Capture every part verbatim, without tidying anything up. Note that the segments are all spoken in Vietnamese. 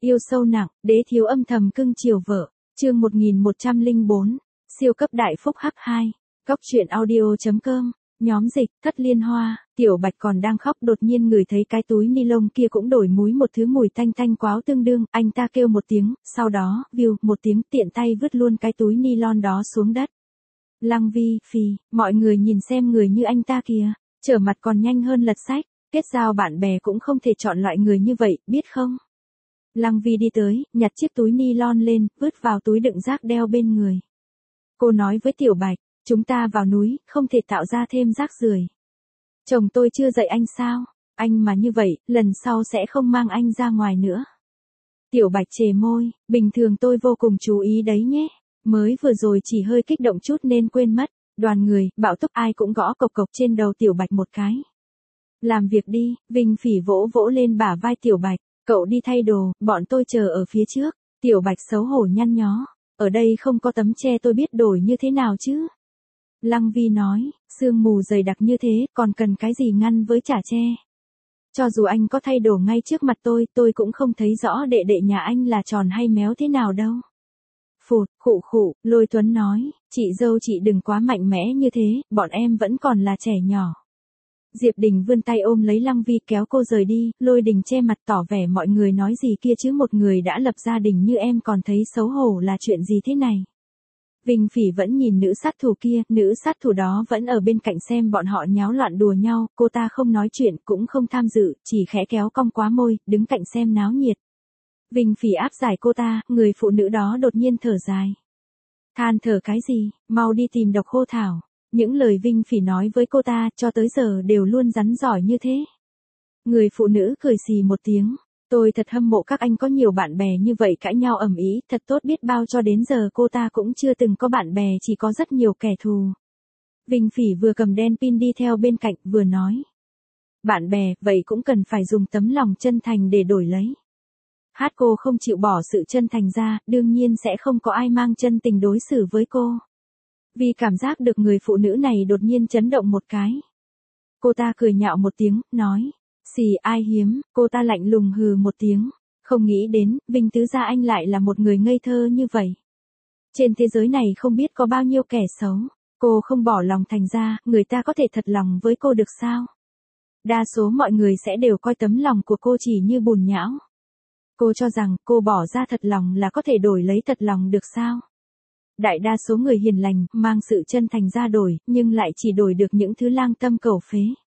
Yêu sâu nặng, đế thiếu âm thầm cưng chiều vợ. Chương một nghìn một trăm lẻ bốn. Siêu cấp đại phúc H hai. Góc truyện audio.com. Nhóm dịch, Thất Liên Hoa. Tiểu Bạch còn đang khóc, đột nhiên ngửi thấy cái túi ni lông kia cũng đổi múi một thứ mùi tanh tanh quáo tương đương, anh ta kêu một tiếng, sau đó, view, một tiếng tiện tay vứt luôn cái túi ni lon đó xuống đất. Lăng Vi, phì, mọi người nhìn xem người như anh ta kìa, trở mặt còn nhanh hơn lật sách, kết giao bạn bè cũng không thể chọn loại người như vậy, biết không? Lăng Vi đi tới, nhặt chiếc túi ni lon lên, vứt vào túi đựng rác đeo bên người. Cô nói với Tiểu Bạch, chúng ta vào núi, không thể tạo ra thêm rác rưởi. Chồng tôi chưa dạy anh sao? Anh mà như vậy, lần sau sẽ không mang anh ra ngoài nữa. Tiểu Bạch chề môi, bình thường tôi vô cùng chú ý đấy nhé. Mới vừa rồi chỉ hơi kích động chút nên quên mất. Đoàn người, bạo túc ai cũng gõ cộc cộc trên đầu Tiểu Bạch một cái. Làm việc đi, Vinh Phỉ vỗ vỗ lên bả vai Tiểu Bạch. Cậu đi thay đồ, bọn tôi chờ ở phía trước. Tiểu Bạch xấu hổ nhăn nhó. Ở đây không có tấm che tôi biết đổi như thế nào chứ. Lăng Vi nói, sương mù dày đặc như thế, còn cần cái gì ngăn với chả che. Cho dù anh có thay đồ ngay trước mặt tôi, tôi cũng không thấy rõ đệ đệ nhà anh là tròn hay méo thế nào đâu. Phụt, khụ khụ, Lôi Tuấn nói, chị dâu chị đừng quá mạnh mẽ như thế, bọn em vẫn còn là trẻ nhỏ. Diệp Đình vươn tay ôm lấy Lăng Vi kéo cô rời đi, Lôi Đình che mặt tỏ vẻ mọi người nói gì kia chứ một người đã lập gia đình như em còn thấy xấu hổ là chuyện gì thế này. Vinh Phỉ vẫn nhìn nữ sát thủ kia, nữ sát thủ đó vẫn ở bên cạnh xem bọn họ nháo loạn đùa nhau, cô ta không nói chuyện cũng không tham dự, chỉ khẽ kéo cong quá môi, đứng cạnh xem náo nhiệt. Vinh Phỉ áp giải cô ta, người phụ nữ đó đột nhiên thở dài. Than thở cái gì, mau đi tìm độc khô thảo. Những lời Vinh Phỉ nói với cô ta cho tới giờ đều luôn rắn giỏi như thế. Người phụ nữ cười xì một tiếng. Tôi thật hâm mộ các anh có nhiều bạn bè như vậy cãi nhau ầm ĩ, thật tốt biết bao cho đến giờ cô ta cũng chưa từng có bạn bè chỉ có rất nhiều kẻ thù. Vinh Phỉ vừa cầm đèn pin đi theo bên cạnh vừa nói. Bạn bè, vậy cũng cần phải dùng tấm lòng chân thành để đổi lấy. Hát cô không chịu bỏ sự chân thành ra, đương nhiên sẽ không có ai mang chân tình đối xử với cô. Vì cảm giác được người phụ nữ này đột nhiên chấn động một cái. Cô ta cười nhạo một tiếng, nói. Xì ai hiếm, cô ta lạnh lùng hừ một tiếng. Không nghĩ đến, Vinh tứ gia anh lại là một người ngây thơ như vậy. Trên thế giới này không biết có bao nhiêu kẻ xấu. Cô không bỏ lòng thành ra, người ta có thể thật lòng với cô được sao? Đa số mọi người sẽ đều coi tấm lòng của cô chỉ như bùn nhão. Cô cho rằng cô bỏ ra thật lòng là có thể đổi lấy thật lòng được sao? Đại đa số người hiền lành, mang sự chân thành ra đổi, nhưng lại chỉ đổi được những thứ lang tâm cầu phế.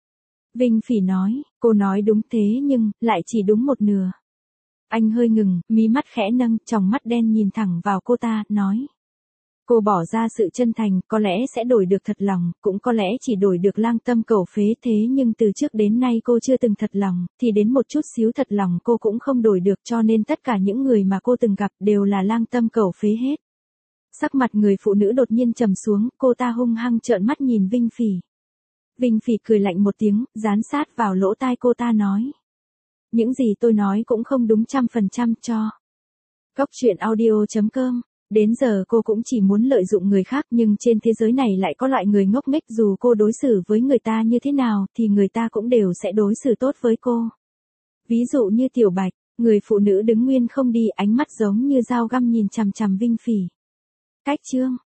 Vinh Phỉ nói, cô nói đúng thế nhưng, lại chỉ đúng một nửa. Anh hơi ngừng, mí mắt khẽ nâng, tròng mắt đen nhìn thẳng vào cô ta, nói. Cô bỏ ra sự chân thành, có lẽ sẽ đổi được thật lòng, cũng có lẽ chỉ đổi được lang tâm cầu phế thế nhưng từ trước đến nay cô chưa từng thật lòng, thì đến một chút xíu thật lòng cô cũng không đổi được cho nên tất cả những người mà cô từng gặp đều là lang tâm cầu phế hết. Sắc mặt người phụ nữ đột nhiên trầm xuống, cô ta hung hăng trợn mắt nhìn Vinh Phỉ. Vinh Phỉ cười lạnh một tiếng, dán sát vào lỗ tai cô ta nói. Những gì tôi nói cũng không đúng trăm phần trăm cho. Góc truyện audio.com. Đến giờ cô cũng chỉ muốn lợi dụng người khác nhưng trên thế giới này lại có loại người ngốc nghếch dù cô đối xử với người ta như thế nào thì người ta cũng đều sẽ đối xử tốt với cô. Ví dụ như Tiểu Bạch, người phụ nữ đứng nguyên không đi ánh mắt giống như dao găm nhìn chằm chằm Vinh Phỉ. Cách chương.